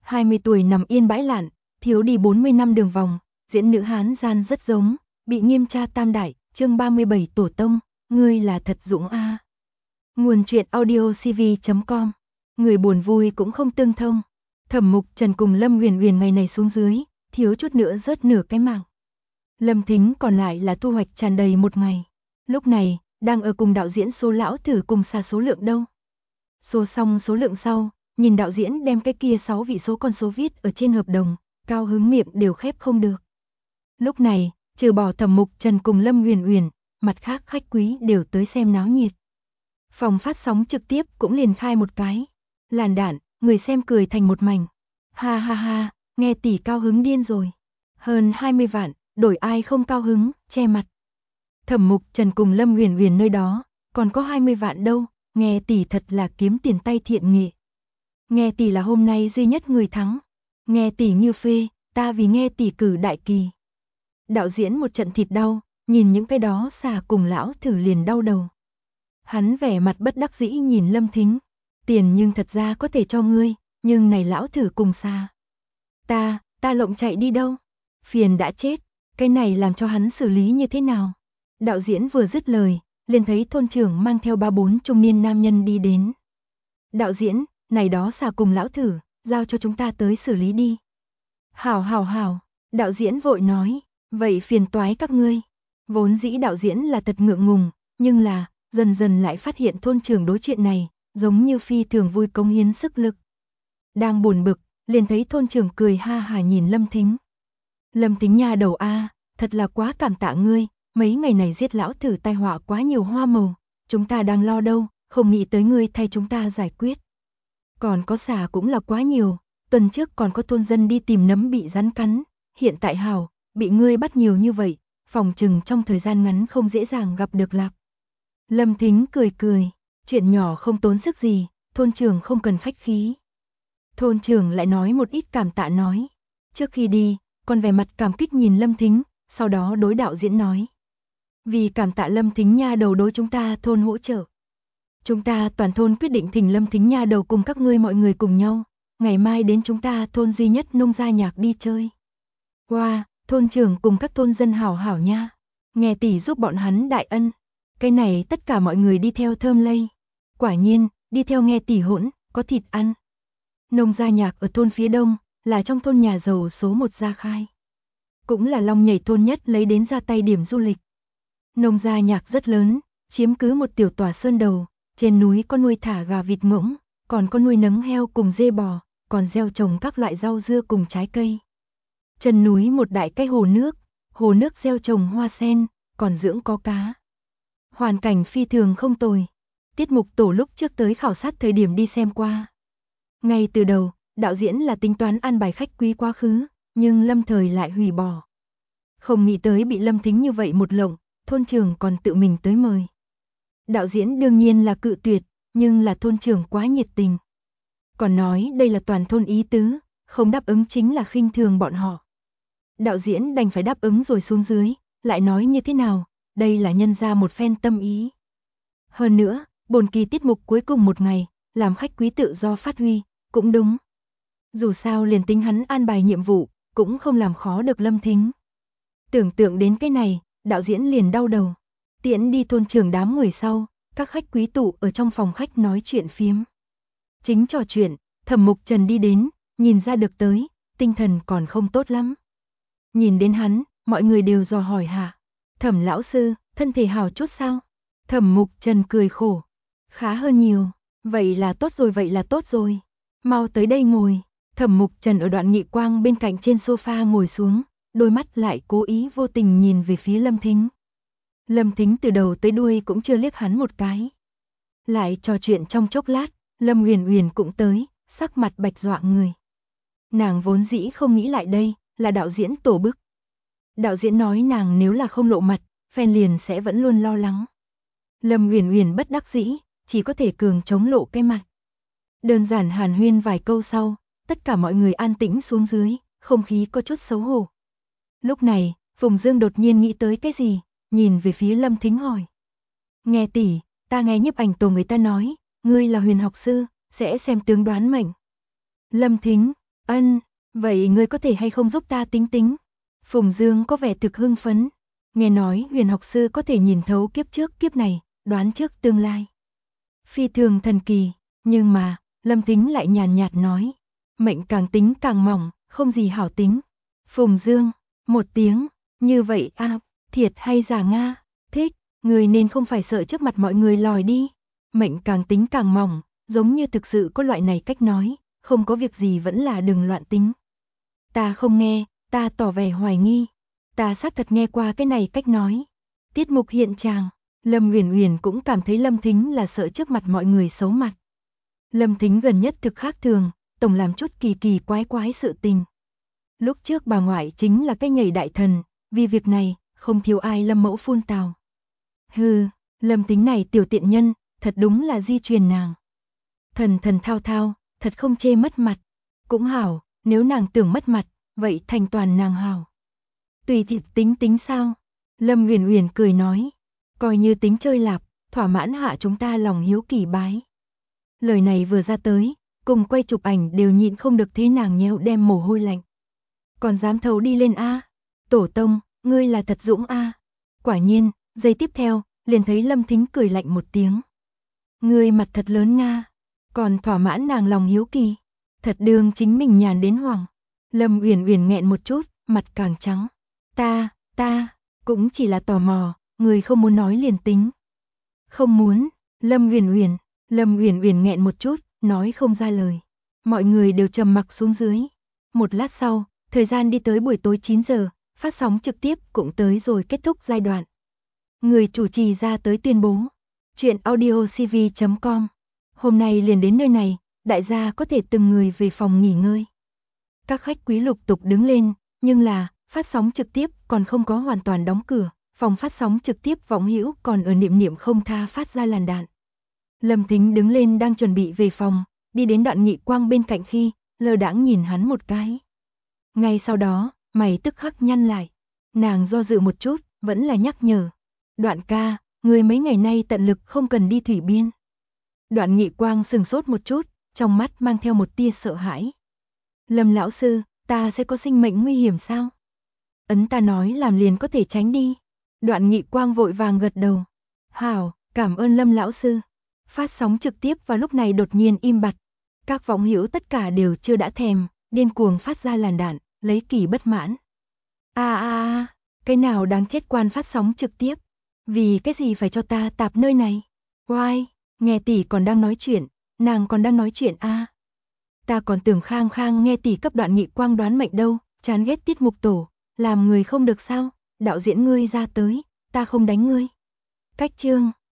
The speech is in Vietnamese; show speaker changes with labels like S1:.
S1: 20 tuổi nằm yên bãi lạn, thiếu đi 40 năm đường vòng, diễn nữ Hán gian rất giống, bị nghiêm tra tam đại, chương 37 tổ tông, ngươi là thật dũng a. Nguồn truyện audio cv.com. Người buồn vui cũng không tương thông. Thẩm Mục Trần cùng Lâm Huyền Huyền ngày này xuống dưới, thiếu chút nữa rớt nửa cái mạng. Lâm Thính còn lại là thu hoạch tràn đầy một ngày. Lúc này, đang ở cùng đạo diễn số lão thử cùng xa số lượng đâu. Số xong số lượng sau, nhìn đạo diễn đem cái kia 6 vị số con số viết ở trên hợp đồng, cao hứng miệng đều khép không được. Lúc này, trừ bỏ Thẩm Mục Trần cùng Lâm Huyền Huyền, mặt khác khách quý đều tới xem náo nhiệt. Phòng phát sóng trực tiếp cũng liền khai một cái. Làn đạn, người xem cười thành một mảnh. Ha ha ha, nghe tỷ cao hứng điên rồi. Hơn 20 vạn, đổi ai không cao hứng, che mặt. Thẩm Mục Trần cùng Lâm Huyền Huyền nơi đó, còn có 20 vạn đâu, nghe tỷ thật là kiếm tiền tay thiện nghệ. Nghe tỷ là hôm nay duy nhất người thắng. Nghe tỷ như phê, ta vì nghe tỷ cử đại kỳ. Đạo diễn một trận thịt đau, nhìn những cái đó xà cùng lão thử liền đau đầu. Hắn vẻ mặt bất đắc dĩ nhìn Lâm Thính. Tiền nhưng thật ra có thể cho ngươi, nhưng này lão thử cùng xà. Ta lộng chạy đi đâu? Phiền đã chết, cái này làm cho hắn xử lý như thế nào? Đạo diễn vừa dứt lời, liền thấy thôn trưởng mang theo 3-4 trung niên nam nhân đi đến. Đạo diễn, này đó xà cùng lão thử, giao cho chúng ta tới xử lý đi. Hảo, đạo diễn vội nói, vậy phiền toái các ngươi. Vốn dĩ đạo diễn là thật ngượng ngùng, nhưng là, dần dần lại phát hiện thôn trưởng đối chuyện này, giống như phi thường vui cống hiến sức lực. Đang buồn bực, liền thấy thôn trưởng cười ha hà nhìn Lâm Thính. Lâm Thính nha đầu a, thật là quá cảm tạ ngươi, mấy ngày này giết lão thử tai họa quá nhiều hoa màu, chúng ta đang lo đâu, không nghĩ tới ngươi thay chúng ta giải quyết. Còn có xà cũng là quá nhiều, tuần trước còn có thôn dân đi tìm nấm bị rắn cắn, hiện tại hảo, bị ngươi bắt nhiều như vậy, phòng chừng trong thời gian ngắn không dễ dàng gặp được lạc. Lâm Thính cười, chuyện nhỏ không tốn sức gì, thôn trưởng không cần khách khí. Thôn trưởng lại nói một ít cảm tạ nói. Trước khi đi, còn vẻ mặt cảm kích nhìn Lâm Thính, sau đó đối đạo diễn nói. Vì cảm tạ Lâm Thính nha đầu đối chúng ta thôn hỗ trợ. Chúng ta toàn thôn quyết định thỉnh Lâm Thính nha đầu cùng các ngươi mọi người cùng nhau, ngày mai đến chúng ta thôn duy nhất nông gia nhạc đi chơi. Wow, thôn trưởng cùng các thôn dân hảo hảo nha. Nghe tỷ giúp bọn hắn đại ân. Cái này tất cả mọi người đi theo thơm lây. Quả nhiên, đi theo nghe tỷ hỗn, có thịt ăn. Nông gia nhạc ở thôn phía đông, là trong thôn nhà giàu số 1 gia khai. Cũng là Long Nhảy thôn nhất lấy đến ra tay điểm du lịch. Nông gia nhạc rất lớn, chiếm cứ một tiểu tòa sơn đầu, trên núi có nuôi thả gà vịt ngỗng, còn có nuôi nấng heo cùng dê bò, còn gieo trồng các loại rau dưa cùng trái cây. Chân núi một đại cái hồ nước gieo trồng hoa sen, còn dưỡng có cá. Hoàn cảnh phi thường không tồi. Tiết mục tổ lúc trước tới khảo sát thời điểm đi xem qua. Ngay từ đầu, đạo diễn là tính toán an bài khách quý quá khứ, nhưng lâm thời lại hủy bỏ. Không nghĩ tới bị Lâm Thính như vậy một lộng, thôn trưởng còn tự mình tới mời. Đạo diễn đương nhiên là cự tuyệt, nhưng là thôn trưởng quá nhiệt tình. Còn nói đây là toàn thôn ý tứ, không đáp ứng chính là khinh thường bọn họ. Đạo diễn đành phải đáp ứng rồi xuống dưới, lại nói như thế nào, đây là nhân ra một phen tâm ý. Hơn nữa, bồn kỳ tiết mục cuối cùng một ngày, làm khách quý tự do phát huy, cũng đúng. Dù sao liền tính hắn an bài nhiệm vụ, cũng không làm khó được Lâm Thính. Tưởng tượng đến cái này, đạo diễn liền đau đầu. Tiễn đi thôn trưởng đám người sau, các khách quý tụ ở trong phòng khách nói chuyện phiếm. Chính trò chuyện, Thẩm Mục Trần đi đến, nhìn ra được tới, tinh thần còn không tốt lắm. Nhìn đến hắn, mọi người đều dò hỏi hạ. Thẩm lão sư, thân thể hảo chút sao? Thẩm Mục Trần cười khổ. Khá hơn nhiều, vậy là tốt rồi. Mau tới đây ngồi. Thẩm Mục Trần ở Đoạn Nghị Quang bên cạnh trên sofa ngồi xuống, đôi mắt lại cố ý vô tình nhìn về phía Lâm Thính. Lâm Thính từ đầu tới đuôi cũng chưa liếc hắn một cái. Lại trò chuyện trong chốc lát, Lâm Huyền Huyền cũng tới, sắc mặt bạch dọa người. Nàng vốn dĩ không nghĩ lại đây, là đạo diễn tổ bức. Đạo diễn nói nàng nếu là không lộ mặt, fan liền sẽ vẫn luôn lo lắng. Lâm Huyền Huyền bất đắc dĩ, chỉ có thể cường chống lộ cái mặt. Đơn giản hàn huyên vài câu sau, tất cả mọi người an tĩnh xuống dưới, không khí có chút xấu hổ. Lúc này, Phùng Dương đột nhiên nghĩ tới cái gì, nhìn về phía Lâm Thính hỏi. Nghe tỷ, ta nghe nhiếp ảnh tổ người ta nói, ngươi là huyền học sư, sẽ xem tướng đoán mệnh. Lâm Thính, Ân, vậy ngươi có thể hay không giúp ta tính tính? Phùng Dương có vẻ thực hưng phấn. Nghe nói huyền học sư có thể nhìn thấu kiếp trước kiếp này, đoán trước tương lai. Phi thường thần kỳ, nhưng mà, Lâm Thính lại nhàn nhạt nói. Mệnh càng tính càng mỏng, không gì hảo tính. Phùng Dương, một tiếng, như vậy thiệt hay giả Nga, thích, người nên không phải sợ trước mặt mọi người lòi đi. Mệnh càng tính càng mỏng, giống như thực sự có loại này cách nói, không có việc gì vẫn là đừng loạn tính. Ta không nghe, ta tỏ vẻ hoài nghi. Ta xác thật nghe qua cái này cách nói. Tiết mục hiện tràng, Lâm Uyển Uyển cũng cảm thấy Lâm Thính là sợ trước mặt mọi người xấu mặt. Lâm Thính gần nhất thực khác thường, tổng làm chút kỳ kỳ quái quái sự tình. Lúc trước bà ngoại chính là cái nhảy đại thần, vì việc này, không thiếu ai Lâm mẫu phun tào. Hừ, Lâm Thính này tiểu tiện nhân, thật đúng là di truyền nàng. Thần thần thao thao, thật không chê mất mặt. Cũng hảo, nếu nàng tưởng mất mặt, vậy thành toàn nàng hảo. Tùy thị tính tính sao? Lâm Uyển Uyển cười nói, coi như tính chơi lạp, thỏa mãn hạ chúng ta lòng hiếu kỳ bái. Lời này vừa ra tới, cùng quay chụp ảnh đều nhịn không được thấy nàng nheo đem mồ hôi lạnh. Còn dám thấu đi lên a? Tổ tông, ngươi là thật dũng a. Quả nhiên, giây tiếp theo, liền thấy Lâm Thính cười lạnh một tiếng. Ngươi mặt thật lớn nga, còn thỏa mãn nàng lòng hiếu kỳ, thật đương chính mình nhàn đến hoảng. Lâm Uyển Uyển nghẹn một chút, mặt càng trắng. Ta, cũng chỉ là tò mò, người không muốn nói liền tính. Không muốn, Lâm Uyển Uyển nghẹn một chút, nói không ra lời. Mọi người đều trầm mặc xuống dưới. Một lát sau, thời gian đi tới buổi tối 9 giờ, phát sóng trực tiếp cũng tới rồi kết thúc giai đoạn. Người chủ trì ra tới tuyên bố. Chuyện audiocv.com. Hôm nay liền đến nơi này, đại gia có thể từng người về phòng nghỉ ngơi. Các khách quý lục tục đứng lên, nhưng là, phát sóng trực tiếp còn không có hoàn toàn đóng cửa, phòng phát sóng trực tiếp võng hữu còn ở niệm niệm không tha phát ra làn đạn. Lâm Thính đứng lên đang chuẩn bị về phòng, đi đến Đoạn Nghị Quang bên cạnh khi, lơ đãng nhìn hắn một cái. Ngay sau đó, mày tức khắc nhăn lại. Nàng do dự một chút, vẫn là nhắc nhở. Đoạn ca, người mấy ngày nay tận lực không cần đi thủy biên. Đoạn Nghị Quang sừng sốt một chút, trong mắt mang theo một tia sợ hãi. Lâm lão sư, ta sẽ có sinh mệnh nguy hiểm sao? Ấn ta nói làm liền có thể tránh đi. Đoạn Nghị Quang vội vàng gật đầu. Hảo, cảm ơn Lâm lão sư. Phát sóng trực tiếp vào lúc này đột nhiên im bặt. Các võng hữu tất cả đều chưa đã thèm, điên cuồng phát ra làn đạn, lấy kỳ bất mãn. Cái nào đáng chết quan phát sóng trực tiếp? Vì cái gì phải cho ta tạp nơi này? Oai, nghe tỷ còn đang nói chuyện, nàng còn đang nói chuyện a. Ta còn tưởng khang khang nghe tỷ cấp Đoạn Nghị Quang đoán mệnh đâu, chán ghét tiết mục tổ, làm người không được sao, đạo diễn ngươi ra tới, ta không đánh ngươi. Cách chương